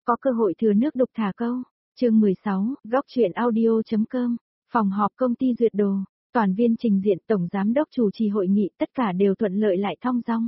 có cơ hội thừa nước đục thả câu. Chương 16, góc truyện audio.com, phòng họp công ty duyệt đồ, toàn viên trình diện, tổng giám đốc chủ trì hội nghị, tất cả đều thuận lợi lại thong dong.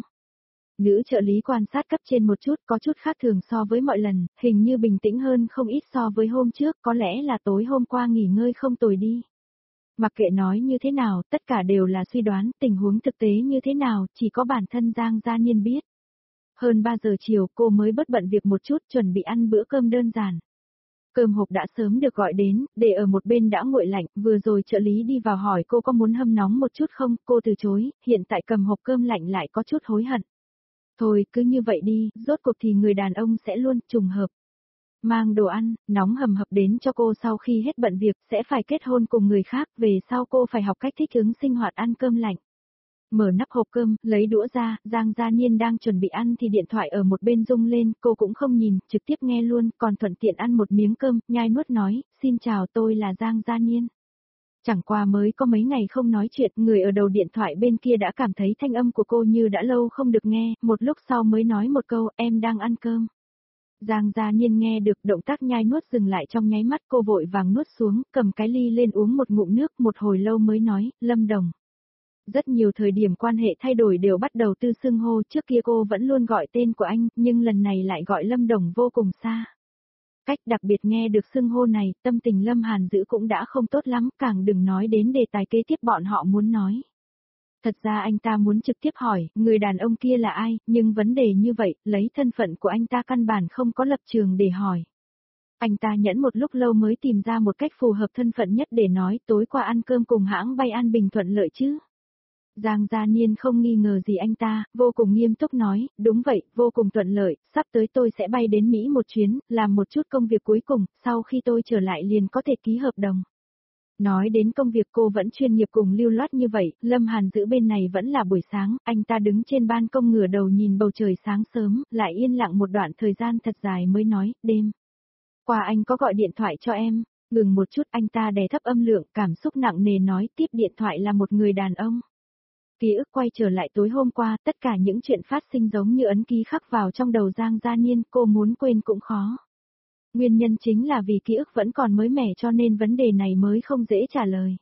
Nữ trợ lý quan sát cấp trên một chút, có chút khác thường so với mọi lần, hình như bình tĩnh hơn không ít so với hôm trước, có lẽ là tối hôm qua nghỉ ngơi không tồi đi. Mặc kệ nói như thế nào, tất cả đều là suy đoán, tình huống thực tế như thế nào, chỉ có bản thân Giang Gia Niên biết. Hơn 3 giờ chiều cô mới bớt bận việc một chút, chuẩn bị ăn bữa cơm đơn giản. Cơm hộp đã sớm được gọi đến, để ở một bên đã nguội lạnh, vừa rồi trợ lý đi vào hỏi cô có muốn hâm nóng một chút không, cô từ chối, hiện tại cầm hộp cơm lạnh lại có chút hối hận. Thôi, cứ như vậy đi, rốt cuộc thì người đàn ông sẽ luôn trùng hợp. Mang đồ ăn, nóng hầm hập đến cho cô sau khi hết bận việc, sẽ phải kết hôn cùng người khác, về sau cô phải học cách thích ứng sinh hoạt ăn cơm lạnh. Mở nắp hộp cơm, lấy đũa ra, Giang Gia Niên đang chuẩn bị ăn thì điện thoại ở một bên rung lên, cô cũng không nhìn, trực tiếp nghe luôn, còn thuận tiện ăn một miếng cơm, nhai nuốt nói, xin chào tôi là Giang Gia Niên. Chẳng qua mới có mấy ngày không nói chuyện, người ở đầu điện thoại bên kia đã cảm thấy thanh âm của cô như đã lâu không được nghe, một lúc sau mới nói một câu, em đang ăn cơm. Giang Gia Niên nghe được, động tác nhai nuốt dừng lại trong nháy mắt, cô vội vàng nuốt xuống, cầm cái ly lên uống một ngụm nước, một hồi lâu mới nói, Lâm Đồng. Rất nhiều thời điểm quan hệ thay đổi đều bắt đầu từ xưng hô, trước kia cô vẫn luôn gọi tên của anh, nhưng lần này lại gọi Lâm Đồng vô cùng xa. Cách đặc biệt nghe được xưng hô này, tâm tình Lâm Hàn Dữ cũng đã không tốt lắm, càng đừng nói đến đề tài kế tiếp bọn họ muốn nói. Thật ra anh ta muốn trực tiếp hỏi, người đàn ông kia là ai, nhưng vấn đề như vậy, lấy thân phận của anh ta căn bản không có lập trường để hỏi. Anh ta nhẫn một lúc lâu mới tìm ra một cách phù hợp thân phận nhất để nói tối qua ăn cơm cùng hãng bay An Bình thuận lợi chứ. Giang Gia Niên không nghi ngờ gì anh ta, vô cùng nghiêm túc nói, đúng vậy, vô cùng thuận lợi, sắp tới tôi sẽ bay đến Mỹ một chuyến, làm một chút công việc cuối cùng, sau khi tôi trở lại liền có thể ký hợp đồng. Nói đến công việc cô vẫn chuyên nghiệp cùng lưu loát như vậy, Lâm Hàn Dữ bên này vẫn là buổi sáng, anh ta đứng trên ban công ngửa đầu nhìn bầu trời sáng sớm, lại yên lặng một đoạn thời gian thật dài mới nói, đêm. Qua anh có gọi điện thoại cho em, ngừng một chút anh ta đè thấp âm lượng, cảm xúc nặng nề nói tiếp điện thoại là một người đàn ông. Ký ức quay trở lại tối hôm qua, tất cả những chuyện phát sinh giống như ấn ký khắc vào trong đầu Giang Gia Niên, cô muốn quên cũng khó. Nguyên nhân chính là vì ký ức vẫn còn mới mẻ cho nên vấn đề này mới không dễ trả lời.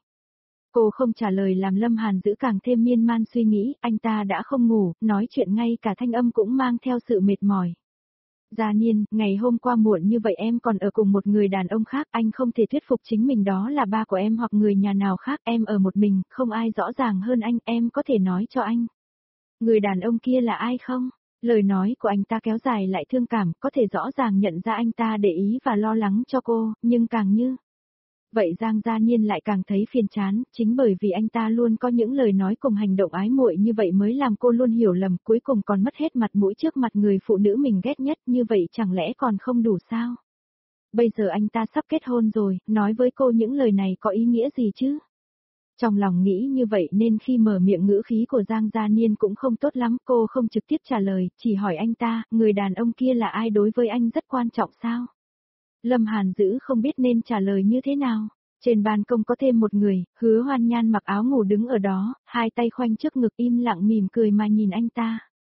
Cô không trả lời làm Lâm Hàn Dữ càng thêm miên man suy nghĩ, anh ta đã không ngủ, nói chuyện ngay cả thanh âm cũng mang theo sự mệt mỏi. Gia Niên, ngày hôm qua muộn như vậy em còn ở cùng một người đàn ông khác, anh không thể thuyết phục chính mình đó là ba của em hoặc người nhà nào khác, em ở một mình, không ai rõ ràng hơn anh, em có thể nói cho anh. Người đàn ông kia là ai không? Lời nói của anh ta kéo dài lại thương cảm, có thể rõ ràng nhận ra anh ta để ý và lo lắng cho cô, nhưng càng như. Vậy Giang Gia Niên lại càng thấy phiền chán, chính bởi vì anh ta luôn có những lời nói cùng hành động ái muội như vậy mới làm cô luôn hiểu lầm, cuối cùng còn mất hết mặt mũi trước mặt người phụ nữ mình ghét nhất, như vậy chẳng lẽ còn không đủ sao? Bây giờ anh ta sắp kết hôn rồi, nói với cô những lời này có ý nghĩa gì chứ? Trong lòng nghĩ như vậy nên khi mở miệng ngữ khí của Giang Gia Niên cũng không tốt lắm, cô không trực tiếp trả lời, chỉ hỏi anh ta, người đàn ông kia là ai đối với anh rất quan trọng sao? Lâm Hàn Dữ không biết nên trả lời như thế nào. Trên ban công có thêm một người, Hứa Hoan Nhan mặc áo ngủ đứng ở đó, hai tay khoanh trước ngực im lặng mỉm cười mà nhìn anh ta.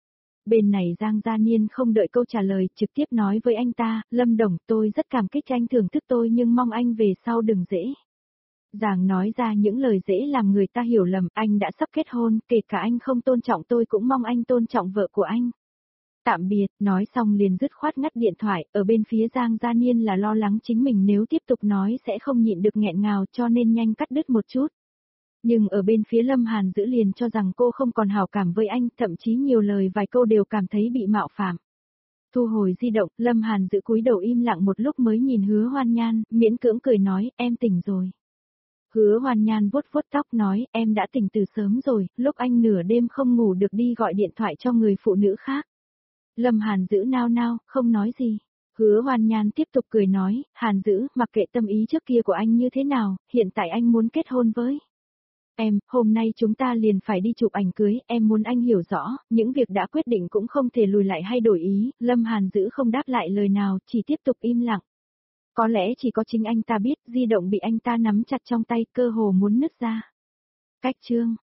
Bên này Giang Gia Niên không đợi câu trả lời, trực tiếp nói với anh ta, Lâm Đồng, tôi rất cảm kích anh thưởng thức tôi nhưng mong anh về sau đừng dễ. Giang nói ra những lời dễ làm người ta hiểu lầm, anh đã sắp kết hôn, kể cả anh không tôn trọng tôi cũng mong anh tôn trọng vợ của anh. Tạm biệt, nói xong liền dứt khoát ngắt điện thoại, ở bên phía Giang Gia Niên là lo lắng chính mình nếu tiếp tục nói sẽ không nhịn được nghẹn ngào cho nên nhanh cắt đứt một chút. Nhưng ở bên phía Lâm Hàn Dữ liền cho rằng cô không còn hảo cảm với anh, thậm chí nhiều lời vài câu đều cảm thấy bị mạo phạm. Thu hồi di động, Lâm Hàn Dữ cúi đầu im lặng một lúc mới nhìn Hứa Hoan Nhan, miễn cưỡng cười nói, em tỉnh rồi. Hứa Hoan Nhan vuốt vuốt tóc nói, em đã tỉnh từ sớm rồi, lúc anh nửa đêm không ngủ được đi gọi điện thoại cho người phụ nữ khác. Lâm Hàn Dữ nao nao, không nói gì. Hứa Hoan Nhan tiếp tục cười nói, Hàn Dữ, mặc kệ tâm ý trước kia của anh như thế nào, hiện tại anh muốn kết hôn với em, hôm nay chúng ta liền phải đi chụp ảnh cưới, em muốn anh hiểu rõ, những việc đã quyết định cũng không thể lùi lại hay đổi ý, Lâm Hàn Dữ không đáp lại lời nào, chỉ tiếp tục im lặng. Có lẽ chỉ có chính anh ta biết, di động bị anh ta nắm chặt trong tay, cơ hồ muốn nứt ra. Cách chương